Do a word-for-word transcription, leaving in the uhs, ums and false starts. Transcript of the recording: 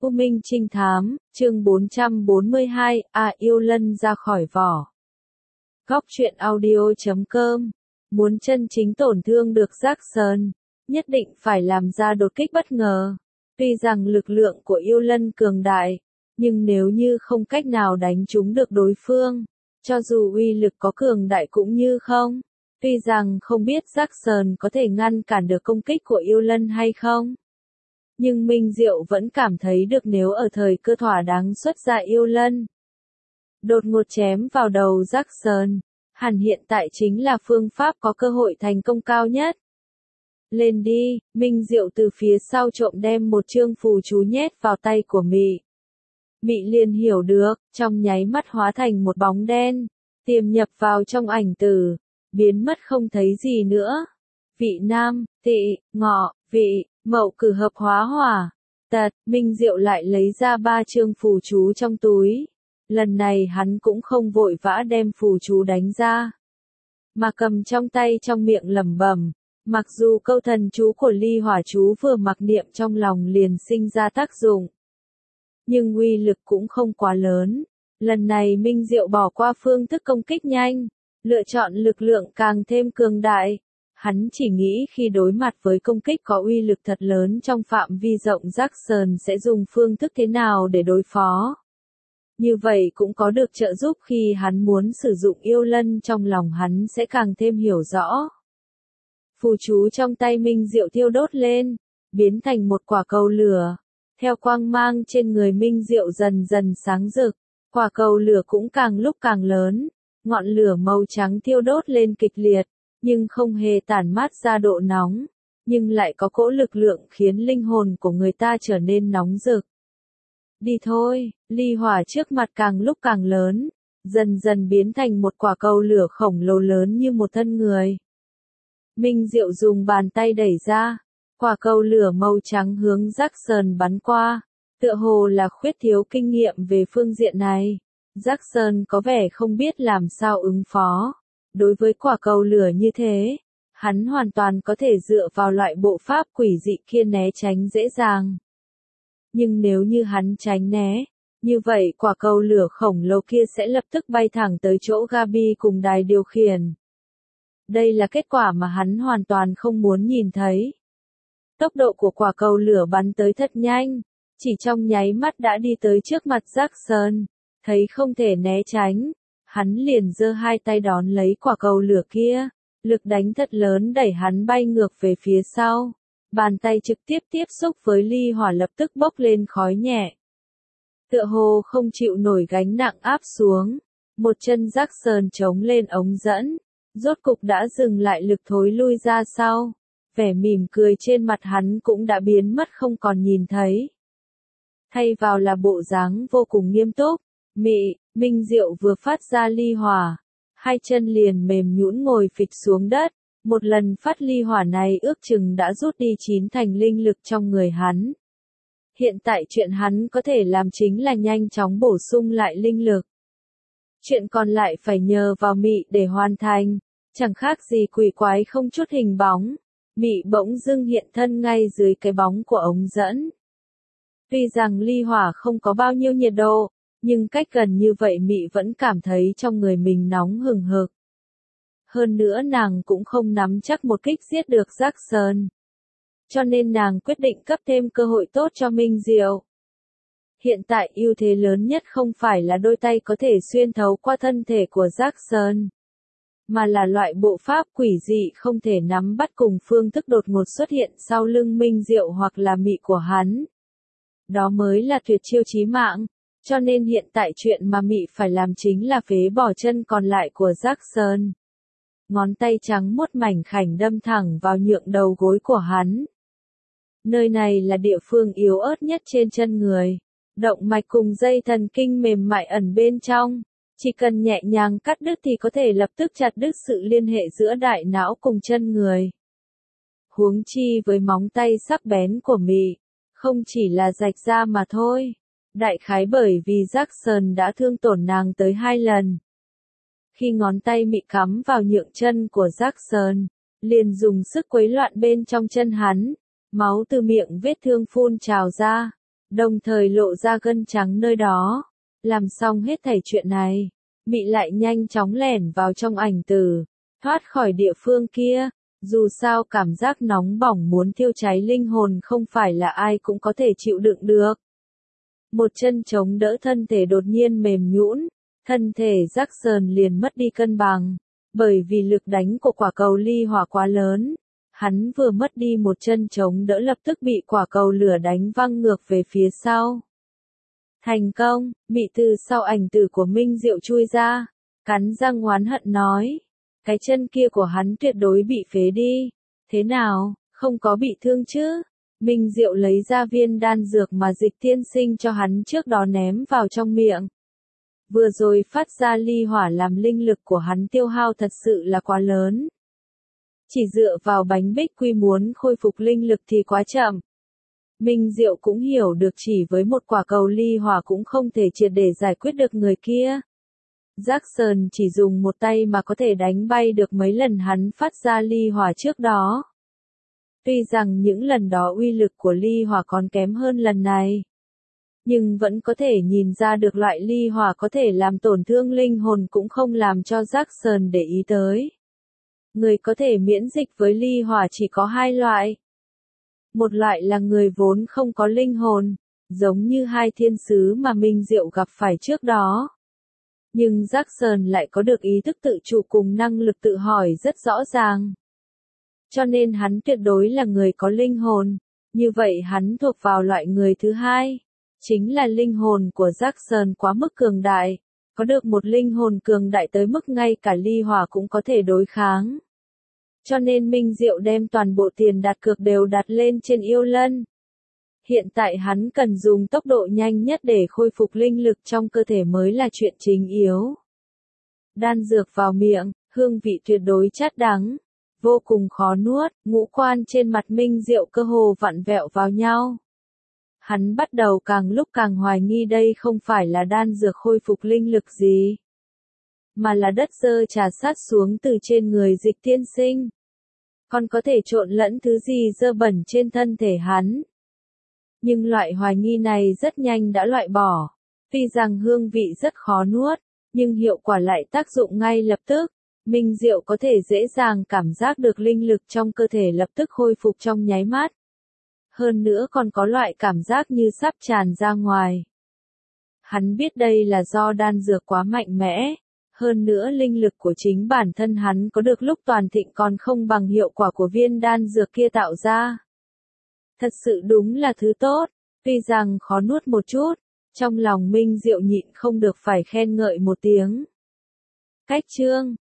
U Minh Trinh Thám, chương bốn trăm bốn mươi hai, à yêu lân ra khỏi vỏ. Góc truyện audio chấm com. Muốn chân chính tổn thương được Jackson, nhất định phải làm ra đột kích bất ngờ. Tuy rằng lực lượng của yêu lân cường đại, nhưng nếu như không cách nào đánh trúng được đối phương, cho dù uy lực có cường đại cũng như không. Tuy rằng không biết Jackson có thể ngăn cản được công kích của yêu lân hay không. Nhưng Minh Diệu vẫn cảm thấy được nếu ở thời cơ thỏa đáng xuất ra yêu lân. Đột ngột chém vào đầu Jackson, hẳn hiện tại chính là phương pháp có cơ hội thành công cao nhất. Lên đi, Minh Diệu từ phía sau trộm đem một chương phù chú nhét vào tay của Mị. Mị liền hiểu được, trong nháy mắt hóa thành một bóng đen, tiềm nhập vào trong ảnh tử, biến mất không thấy gì nữa. Vị nam, tỵ, ngọ, vị, mậu cử hợp hóa hỏa. Tật, Minh Diệu lại lấy ra ba chương phù chú trong túi. Lần này hắn cũng không vội vã đem phù chú đánh ra, mà cầm trong tay trong miệng lẩm bẩm. Mặc dù câu thần chú của ly hỏa chú vừa mặc niệm trong lòng liền sinh ra tác dụng, nhưng uy lực cũng không quá lớn. Lần này Minh Diệu bỏ qua phương thức công kích nhanh, lựa chọn lực lượng càng thêm cường đại. Hắn chỉ nghĩ khi đối mặt với công kích có uy lực thật lớn trong phạm vi rộng, Jackson sẽ dùng phương thức thế nào để đối phó. Như vậy cũng có được trợ giúp khi hắn muốn sử dụng yêu lân, trong lòng hắn sẽ càng thêm hiểu rõ. Phù chú trong tay Minh Diệu thiêu đốt lên, biến thành một quả cầu lửa. Theo quang mang trên người Minh Diệu dần dần sáng rực, quả cầu lửa cũng càng lúc càng lớn. Ngọn lửa màu trắng thiêu đốt lên kịch liệt, nhưng không hề tản mát ra độ nóng, nhưng lại có cỗ lực lượng khiến linh hồn của người ta trở nên nóng rực. Đi thôi, ly hỏa trước mặt càng lúc càng lớn, dần dần biến thành một quả cầu lửa khổng lồ lớn như một thân người. Minh Diệu dùng bàn tay đẩy ra, quả cầu lửa màu trắng hướng Jackson bắn qua, tựa hồ là khuyết thiếu kinh nghiệm về phương diện này. Jackson có vẻ không biết làm sao ứng phó. Đối với quả cầu lửa như thế, hắn hoàn toàn có thể dựa vào loại bộ pháp quỷ dị kia né tránh dễ dàng. Nhưng nếu như hắn tránh né, như vậy quả cầu lửa khổng lồ kia sẽ lập tức bay thẳng tới chỗ Gabi cùng đài điều khiển. Đây là kết quả mà hắn hoàn toàn không muốn nhìn thấy. Tốc độ của quả cầu lửa bắn tới thật nhanh, chỉ trong nháy mắt đã đi tới trước mặt Jackson. Thấy không thể né tránh, hắn liền giơ hai tay đón lấy quả cầu lửa kia, lực đánh thật lớn đẩy hắn bay ngược về phía sau. Bàn tay trực tiếp tiếp xúc với ly hỏa lập tức bốc lên khói nhẹ. Tựa hồ không chịu nổi gánh nặng áp xuống, một chân Jackson chống lên ống dẫn, rốt cục đã dừng lại lực thối lui ra sau. Vẻ mỉm cười trên mặt hắn cũng đã biến mất không còn nhìn thấy. Thay vào là bộ dáng vô cùng nghiêm túc. Mị, Minh Diệu vừa phát ra ly hỏa, hai chân liền mềm nhũn ngồi phịch xuống đất. Một lần phát ly hỏa này ước chừng đã rút đi chín thành linh lực trong người hắn. Hiện tại chuyện hắn có thể làm chính là nhanh chóng bổ sung lại linh lực. Chuyện còn lại phải nhờ vào Mị để hoàn thành, chẳng khác gì quỷ quái không chút hình bóng. Mị bỗng dưng hiện thân ngay dưới cái bóng của ống dẫn. Tuy rằng ly hỏa không có bao nhiêu nhiệt độ, nhưng cách gần như vậy Mị vẫn cảm thấy trong người mình nóng hừng hực. Hơn nữa nàng cũng không nắm chắc một kích giết được Jackson. Cho nên nàng quyết định cấp thêm cơ hội tốt cho Minh Diệu. Hiện tại ưu thế lớn nhất không phải là đôi tay có thể xuyên thấu qua thân thể của Jackson, mà là loại bộ pháp quỷ dị không thể nắm bắt cùng phương thức đột ngột xuất hiện sau lưng Minh Diệu hoặc là Mị của hắn. Đó mới là tuyệt chiêu chí mạng. Cho nên hiện tại chuyện mà Mị phải làm chính là phế bỏ chân còn lại của Jackson. Ngón tay trắng muốt mảnh khảnh đâm thẳng vào nhượng đầu gối của hắn. Nơi này là địa phương yếu ớt nhất trên chân người. Động mạch cùng dây thần kinh mềm mại ẩn bên trong. Chỉ cần nhẹ nhàng cắt đứt thì có thể lập tức chặt đứt sự liên hệ giữa đại não cùng chân người. Huống chi với móng tay sắc bén của Mị, không chỉ là rạch ra mà thôi. Đại khái bởi vì Jackson đã thương tổn nàng tới hai lần. Khi ngón tay Mị cắm vào nhượng chân của Jackson, liền dùng sức quấy loạn bên trong chân hắn, máu từ miệng vết thương phun trào ra. đồng thời lộ ra gân trắng nơi đó. Làm xong hết thảy chuyện này, Mị lại nhanh chóng lẻn vào trong ảnh từ, thoát khỏi địa phương kia. Dù sao cảm giác nóng bỏng muốn thiêu cháy linh hồn không phải là ai cũng có thể chịu đựng được. Một chân chống đỡ thân thể đột nhiên mềm nhũn, thân thể Jackson liền mất đi cân bằng, bởi vì lực đánh của quả cầu ly hỏa quá lớn. Hắn vừa mất đi một chân chống đỡ lập tức bị quả cầu lửa đánh văng ngược về phía sau. Thành công, Mị từ sau ảnh tử của Minh Diệu chui ra, cắn răng oán hận nói. Cái chân kia của hắn tuyệt đối bị phế đi. Thế nào, không có bị thương chứ? Minh Diệu lấy ra viên đan dược mà Dịch tiên sinh cho hắn trước đó ném vào trong miệng. Vừa rồi phát ra ly hỏa làm linh lực của hắn tiêu hao thật sự là quá lớn. Chỉ dựa vào bánh bích quy muốn khôi phục linh lực thì quá chậm. Minh Diệu cũng hiểu được chỉ với một quả cầu ly hỏa cũng không thể triệt để giải quyết được người kia. Jackson chỉ dùng một tay mà có thể đánh bay được mấy lần hắn phát ra ly hỏa trước đó. Tuy rằng những lần đó uy lực của ly hỏa còn kém hơn lần này, nhưng vẫn có thể nhìn ra được loại ly hỏa có thể làm tổn thương linh hồn cũng không làm cho Jackson để ý tới. Người có thể miễn dịch với ly hỏa chỉ có hai loại. Một loại là người vốn không có linh hồn, giống như hai thiên sứ mà Minh Diệu gặp phải trước đó. Nhưng Jackson lại có được ý thức tự chủ cùng năng lực tự hỏi rất rõ ràng. Cho nên hắn tuyệt đối là người có linh hồn. Như vậy hắn thuộc vào loại người thứ hai. Chính là linh hồn của Jackson quá mức cường đại. Có được một linh hồn cường đại tới mức ngay cả ly hỏa cũng có thể đối kháng. Cho nên Minh Diệu đem toàn bộ tiền đặt cược đều đặt lên trên yêu lân. Hiện tại hắn cần dùng tốc độ nhanh nhất để khôi phục linh lực trong cơ thể mới là chuyện chính yếu. Đan dược vào miệng, hương vị tuyệt đối chát đắng, vô cùng khó nuốt, ngũ quan trên mặt Minh Diệu cơ hồ vặn vẹo vào nhau. Hắn bắt đầu càng lúc càng hoài nghi đây không phải là đan dược khôi phục linh lực gì, mà là đất dơ trà sát xuống từ trên người Dịch tiên sinh. Còn có thể trộn lẫn thứ gì dơ bẩn trên thân thể hắn. Nhưng loại hoài nghi này rất nhanh đã loại bỏ. Tuy rằng hương vị rất khó nuốt, nhưng hiệu quả lại tác dụng ngay lập tức. Minh Diệu có thể dễ dàng cảm giác được linh lực trong cơ thể lập tức khôi phục trong nháy mắt. Hơn nữa còn có loại cảm giác như sắp tràn ra ngoài. Hắn biết đây là do đan dược quá mạnh mẽ. Hơn nữa linh lực của chính bản thân hắn có được lúc toàn thịnh còn không bằng hiệu quả của viên đan dược kia tạo ra. Thật sự đúng là thứ tốt, tuy rằng khó nuốt một chút, trong lòng Minh Diệu nhịn không được phải khen ngợi một tiếng. Cách chương